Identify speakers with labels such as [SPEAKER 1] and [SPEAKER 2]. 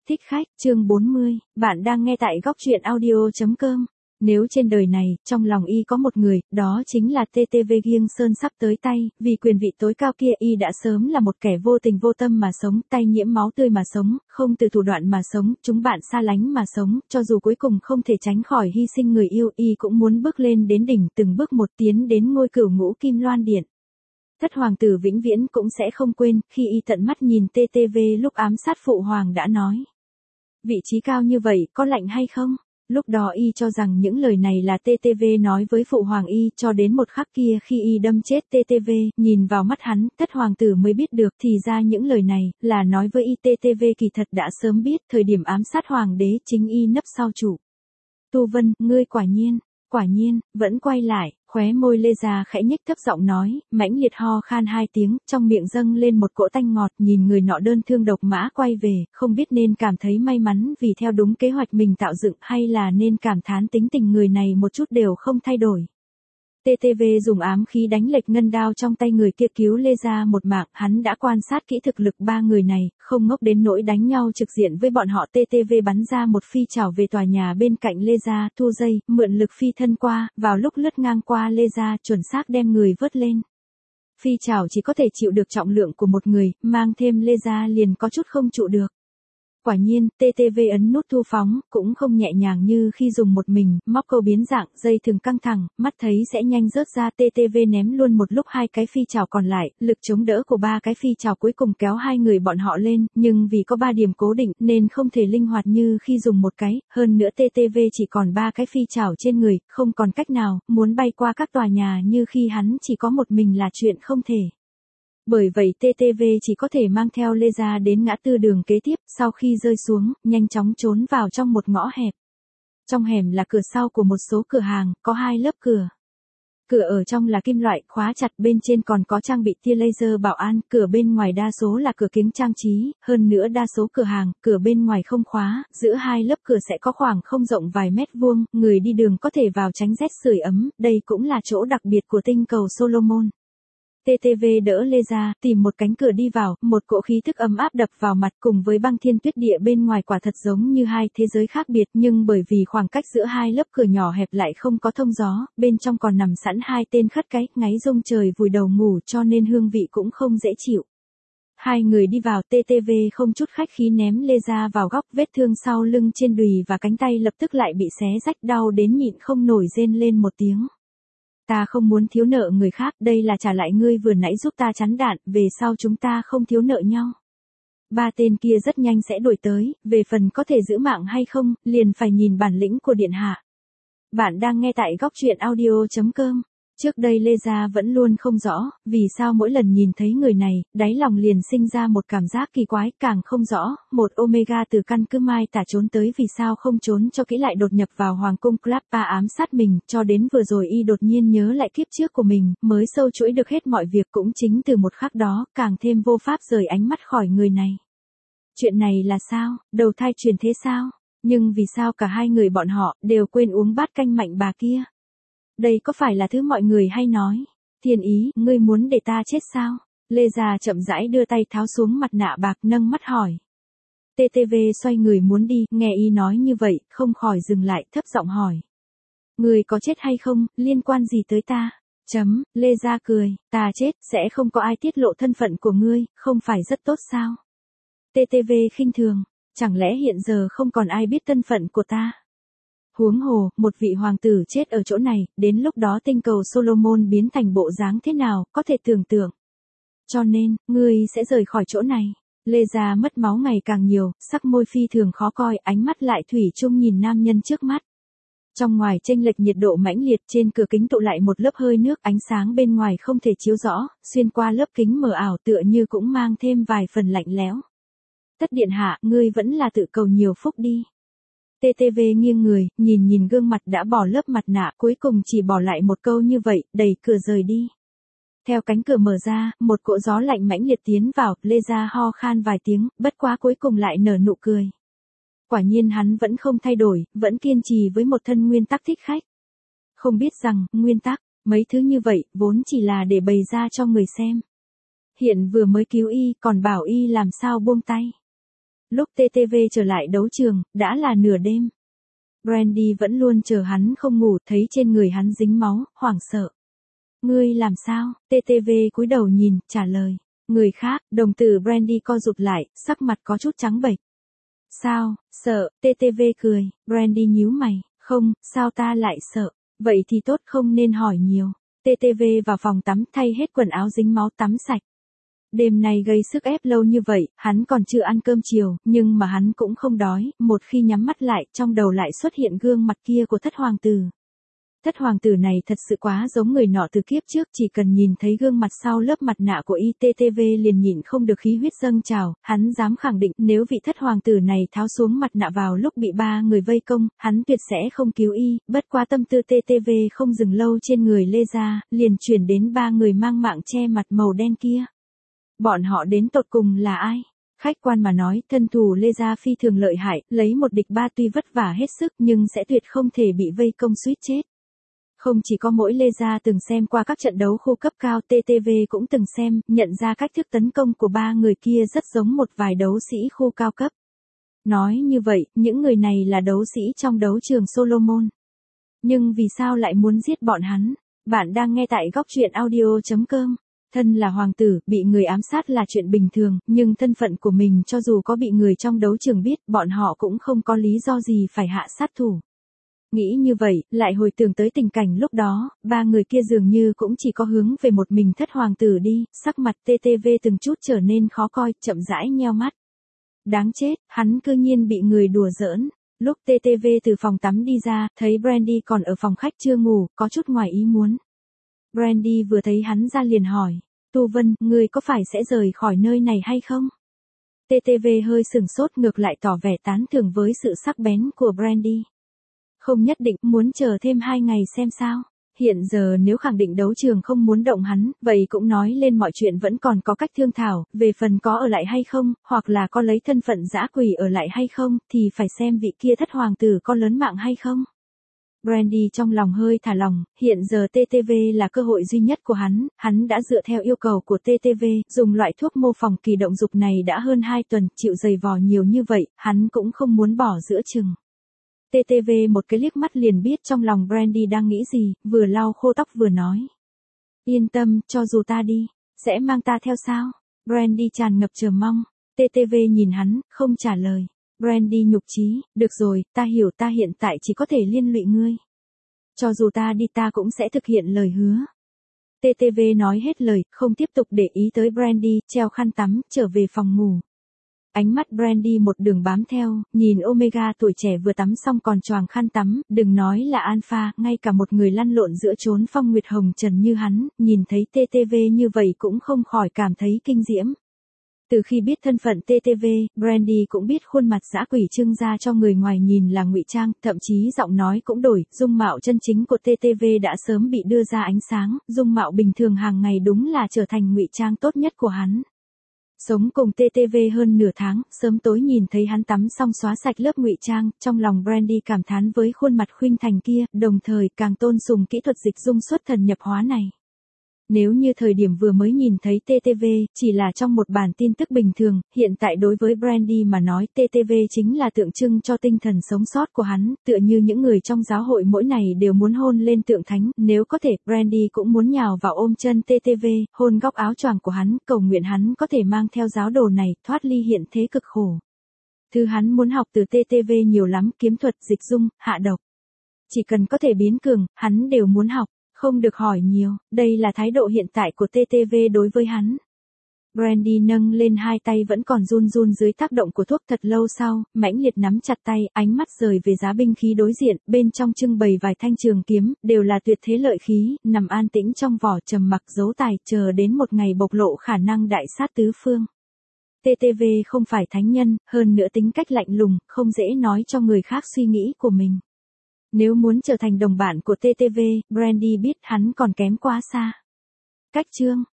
[SPEAKER 1] Thích khách, chương 40, bạn đang nghe tại góc truyện audio.com. Nếu trên đời này, trong lòng y có một người, đó chính là TTV Giêng Sơn sắp tới tay, vì quyền vị tối cao kia y đã sớm là một kẻ vô tình vô tâm mà sống, tay nhiễm máu tươi mà sống, không từ thủ đoạn mà sống, chúng bạn xa lánh mà sống, cho dù cuối cùng không thể tránh khỏi hy sinh người yêu, y cũng muốn bước lên đến đỉnh, từng bước một tiến đến ngôi cửu ngũ kim loan điện. Thất hoàng tử vĩnh viễn cũng sẽ không quên, khi y tận mắt nhìn TTV lúc ám sát phụ hoàng đã nói. Vị trí cao như vậy, có lạnh hay không? Lúc đó y cho rằng những lời này là TTV nói với phụ hoàng y, cho đến một khắc kia khi y đâm chết TTV, nhìn vào mắt hắn, thất hoàng tử mới biết được thì ra những lời này, là nói với y. TTV kỳ thật đã sớm biết, thời điểm ám sát hoàng đế chính y nấp sau trụ. Tu Vân, ngươi quả nhiên, vẫn quay lại, khóe môi lê ra khẽ nhếch thấp giọng nói, mãnh liệt ho khan 2 tiếng, trong miệng dâng lên một cỗ tanh ngọt, nhìn người nọ đơn thương độc mã quay về, không biết nên cảm thấy may mắn vì theo đúng kế hoạch mình tạo dựng hay là nên cảm thán tính tình người này một chút đều không thay đổi. TTV dùng ám khí đánh lệch ngân đao trong tay người kia cứu Lê Gia một mạng, hắn đã quan sát kỹ thực lực ba người này, không ngốc đến nỗi đánh nhau trực diện với bọn họ. TTV bắn ra một phi chảo về tòa nhà bên cạnh Lê Gia, thu dây, mượn lực phi thân qua, vào lúc lướt ngang qua Lê Gia, chuẩn xác đem người vớt lên. Phi chảo chỉ có thể chịu được trọng lượng của một người, mang thêm Lê Gia liền có chút không trụ được. Quả nhiên, TTV ấn nút thu phóng, cũng không nhẹ nhàng như khi dùng một mình, móc câu biến dạng, dây thừng căng thẳng, mắt thấy sẽ nhanh rớt ra. TTV ném luôn một lúc 2 cái phi chảo còn lại, lực chống đỡ của 3 cái phi chảo cuối cùng kéo 2 người bọn họ lên, nhưng vì có 3 điểm cố định nên không thể linh hoạt như khi dùng một cái, hơn nữa TTV chỉ còn 3 cái phi chảo trên người, không còn cách nào, muốn bay qua các tòa nhà như khi hắn chỉ có một mình là chuyện không thể. Bởi vậy TTV chỉ có thể mang theo Lê Gia đến ngã tư đường kế tiếp, sau khi rơi xuống, nhanh chóng trốn vào trong một ngõ hẹp. Trong hẻm là cửa sau của một số cửa hàng, có 2 lớp cửa. Cửa ở trong là kim loại, khóa chặt, bên trên còn có trang bị tia laser bảo an, cửa bên ngoài đa số là cửa kính trang trí, hơn nữa đa số cửa hàng, cửa bên ngoài không khóa, giữa 2 lớp cửa sẽ có khoảng không rộng vài mét vuông, người đi đường có thể vào tránh rét sưởi ấm, đây cũng là chỗ đặc biệt của tinh cầu Solomon. TTV đỡ Lê Gia, tìm một cánh cửa đi vào, một cỗ khí thức ấm áp đập vào mặt cùng với băng thiên tuyết địa bên ngoài quả thật giống như 2 thế giới khác biệt, nhưng bởi vì khoảng cách giữa 2 lớp cửa nhỏ hẹp lại không có thông gió, bên trong còn nằm sẵn 2 tên khất cái, ngáy rông trời vùi đầu ngủ cho nên hương vị cũng không dễ chịu. 2 người đi vào, TTV không chút khách khí ném Lê Gia vào góc, vết thương sau lưng trên đùi và cánh tay lập tức lại bị xé rách, đau đến nhịn không nổi rên lên một tiếng. Ta không muốn thiếu nợ người khác, đây là trả lại ngươi vừa nãy giúp ta chắn đạn, về sau chúng ta không thiếu nợ nhau. 3 tên kia rất nhanh sẽ đuổi tới, về phần có thể giữ mạng hay không, liền phải nhìn bản lĩnh của điện hạ. Bạn đang nghe tại góc truyện audio.com. Trước đây Lê Gia vẫn luôn không rõ, vì sao mỗi lần nhìn thấy người này, đáy lòng liền sinh ra một cảm giác kỳ quái, càng không rõ, một Omega từ căn cứ Mai Tả trốn tới vì sao không trốn cho kỹ lại đột nhập vào Hoàng cung Klappa ám sát mình, cho đến vừa rồi y đột nhiên nhớ lại kiếp trước của mình, mới sâu chuỗi được hết mọi việc cũng chính từ một khắc đó, càng thêm vô pháp rời ánh mắt khỏi người này. Chuyện này là sao, đầu thai truyền thế sao? Nhưng vì sao cả 2 người bọn họ đều quên uống bát canh mạnh bà kia? Đây có phải là thứ mọi người hay nói? Thiên ý, ngươi muốn để ta chết sao? Lê Gia chậm rãi đưa tay tháo xuống mặt nạ bạc, nâng mắt hỏi. TTV xoay người muốn đi, nghe y nói như vậy, không khỏi dừng lại, thấp giọng hỏi. Ngươi có chết hay không, liên quan gì tới ta? Lê Gia cười, ta chết, sẽ không có ai tiết lộ thân phận của ngươi, không phải rất tốt sao? TTV khinh thường, chẳng lẽ hiện giờ không còn ai biết thân phận của ta? Huống hồ, một vị hoàng tử chết ở chỗ này, đến lúc đó tinh cầu Solomon biến thành bộ dáng thế nào, có thể tưởng tượng. Cho nên, ngươi sẽ rời khỏi chỗ này. Lê Gia mất máu ngày càng nhiều, sắc môi phi thường khó coi, ánh mắt lại thủy chung nhìn nam nhân trước mắt. Trong ngoài chênh lệch nhiệt độ mãnh liệt, trên cửa kính tụ lại một lớp hơi nước, ánh sáng bên ngoài không thể chiếu rõ, xuyên qua lớp kính mờ ảo tựa như cũng mang thêm vài phần lạnh lẽo. Tất điện hạ, ngươi vẫn là tự cầu nhiều phúc đi. TTV nghiêng người, nhìn gương mặt đã bỏ lớp mặt nạ, cuối cùng chỉ bỏ lại một câu như vậy, đẩy cửa rời đi. Theo cánh cửa mở ra, một cỗ gió lạnh mãnh liệt tiến vào, Lê Gia ho khan vài tiếng, bất quá cuối cùng lại nở nụ cười. Quả nhiên hắn vẫn không thay đổi, vẫn kiên trì với một thân nguyên tắc thích khách. Không biết rằng, nguyên tắc, mấy thứ như vậy, vốn chỉ là để bày ra cho người xem. Hiện vừa mới cứu y, còn bảo y làm sao buông tay. Lúc TTV trở lại đấu trường, đã là nửa đêm. Brandy vẫn luôn chờ hắn không ngủ, thấy trên người hắn dính máu, hoảng sợ. Ngươi làm sao? TTV cúi đầu nhìn, trả lời. Người khác, đồng tử Brandy co rụt lại, sắc mặt có chút trắng bệch. Sao, sợ? TTV cười, Brandy nhíu mày. Không, sao ta lại sợ? Vậy thì tốt, không nên hỏi nhiều. TTV vào phòng tắm thay hết quần áo dính máu tắm sạch. Đêm nay gây sức ép lâu như vậy, hắn còn chưa ăn cơm chiều, nhưng mà hắn cũng không đói, một khi nhắm mắt lại, trong đầu lại xuất hiện gương mặt kia của thất hoàng tử. Thất hoàng tử này thật sự quá giống người nọ từ kiếp trước, chỉ cần nhìn thấy gương mặt sau lớp mặt nạ của ITTV liền nhịn không được khí huyết dâng trào, hắn dám khẳng định nếu vị thất hoàng tử này tháo xuống mặt nạ vào lúc bị ba người vây công, hắn tuyệt sẽ không cứu y, bất quá tâm tư TTV không dừng lâu trên người Lê Gia, liền chuyển đến ba người mang mạng che mặt màu đen kia. Bọn họ đến tột cùng là ai? Khách quan mà nói, thân thủ Lê Gia phi thường lợi hại, lấy một địch ba tuy vất vả hết sức nhưng sẽ tuyệt không thể bị vây công suýt chết. Không chỉ có mỗi Lê Gia từng xem qua các trận đấu khu cấp cao, TTV cũng từng xem, nhận ra cách thức tấn công của ba người kia rất giống một vài đấu sĩ khu cao cấp. Nói như vậy, những người này là đấu sĩ trong đấu trường Solomon. Nhưng vì sao lại muốn giết bọn hắn? Bạn đang nghe tại góc truyện audio.com. Thân là hoàng tử, bị người ám sát là chuyện bình thường, nhưng thân phận của mình cho dù có bị người trong đấu trường biết, bọn họ cũng không có lý do gì phải hạ sát thủ. Nghĩ như vậy, lại hồi tưởng tới tình cảnh lúc đó, ba người kia dường như cũng chỉ có hướng về một mình thất hoàng tử đi, sắc mặt TTV từng chút trở nên khó coi, chậm rãi nheo mắt. Đáng chết, hắn cư nhiên bị người đùa giỡn. Lúc TTV từ phòng tắm đi ra, thấy Brandy còn ở phòng khách chưa ngủ, có chút ngoài ý muốn. Brandy vừa thấy hắn ra liền hỏi, Tu Vân, ngươi có phải sẽ rời khỏi nơi này hay không? TTV hơi sừng sốt, ngược lại tỏ vẻ tán thưởng với sự sắc bén của Brandy. Không nhất định, muốn chờ thêm 2 ngày xem sao. Hiện giờ nếu khẳng định đấu trường không muốn động hắn, vậy cũng nói lên mọi chuyện vẫn còn có cách thương thảo, về phần có ở lại hay không, hoặc là có lấy thân phận dã quỷ ở lại hay không, thì phải xem vị kia thất hoàng tử có lớn mạng hay không. Brandy trong lòng hơi thả lòng, hiện giờ TTV là cơ hội duy nhất của hắn đã dựa theo yêu cầu của TTV, dùng loại thuốc mô phỏng kỳ động dục này đã hơn 2 tuần, chịu dày vò nhiều như vậy, hắn cũng không muốn bỏ giữa chừng. TTV một cái liếc mắt liền biết trong lòng Brandy đang nghĩ gì, vừa lau khô tóc vừa nói. Yên tâm, cho dù ta đi, sẽ mang ta theo sao? Brandy tràn ngập chờ mong. TTV nhìn hắn, không trả lời. Brandy nhục chí, được rồi, ta hiểu, ta hiện tại chỉ có thể liên lụy ngươi. Cho dù ta đi ta cũng sẽ thực hiện lời hứa. TTV nói hết lời, không tiếp tục để ý tới Brandy, treo khăn tắm, trở về phòng ngủ. Ánh mắt Brandy một đường bám theo, nhìn Omega tuổi trẻ vừa tắm xong còn choàng khăn tắm, đừng nói là Alpha, ngay cả một người lăn lộn giữa chốn phong nguyệt hồng trần như hắn, nhìn thấy TTV như vậy cũng không khỏi cảm thấy kinh diễm. Từ khi biết thân phận TTV, Brandy cũng biết khuôn mặt dã quỷ trưng ra cho người ngoài nhìn là ngụy trang, thậm chí giọng nói cũng đổi, dung mạo chân chính của TTV đã sớm bị đưa ra ánh sáng, dung mạo bình thường hàng ngày đúng là trở thành ngụy trang tốt nhất của hắn. Sống cùng TTV hơn nửa tháng, sớm tối nhìn thấy hắn tắm xong xóa sạch lớp ngụy trang, trong lòng Brandy cảm thán với khuôn mặt khuynh thành kia, đồng thời càng tôn sùng kỹ thuật dịch dung xuất thần nhập hóa này. Nếu như thời điểm vừa mới nhìn thấy TTV, chỉ là trong một bản tin tức bình thường, hiện tại đối với Brandy mà nói TTV chính là tượng trưng cho tinh thần sống sót của hắn, tựa như những người trong giáo hội mỗi ngày đều muốn hôn lên tượng thánh, nếu có thể, Brandy cũng muốn nhào vào ôm chân TTV, hôn góc áo choàng của hắn, cầu nguyện hắn có thể mang theo giáo đồ này, thoát ly hiện thế cực khổ. Thứ hắn muốn học từ TTV nhiều lắm, kiếm thuật, dịch dung, hạ độc. Chỉ cần có thể biến cường, hắn đều muốn học. Không được hỏi nhiều, đây là thái độ hiện tại của TTV đối với hắn. Brandy nâng lên hai tay vẫn còn run run dưới tác động của thuốc, thật lâu sau, mãnh liệt nắm chặt tay, ánh mắt rời về giá binh khí đối diện, bên trong trưng bày vài thanh trường kiếm, đều là tuyệt thế lợi khí, nằm an tĩnh trong vỏ trầm mặc giấu tài, chờ đến một ngày bộc lộ khả năng đại sát tứ phương. TTV không phải thánh nhân, hơn nữa tính cách lạnh lùng, không dễ nói cho người khác suy nghĩ của mình. Nếu muốn trở thành đồng bạn của TTV, Brandy biết hắn còn kém quá xa. Cách chương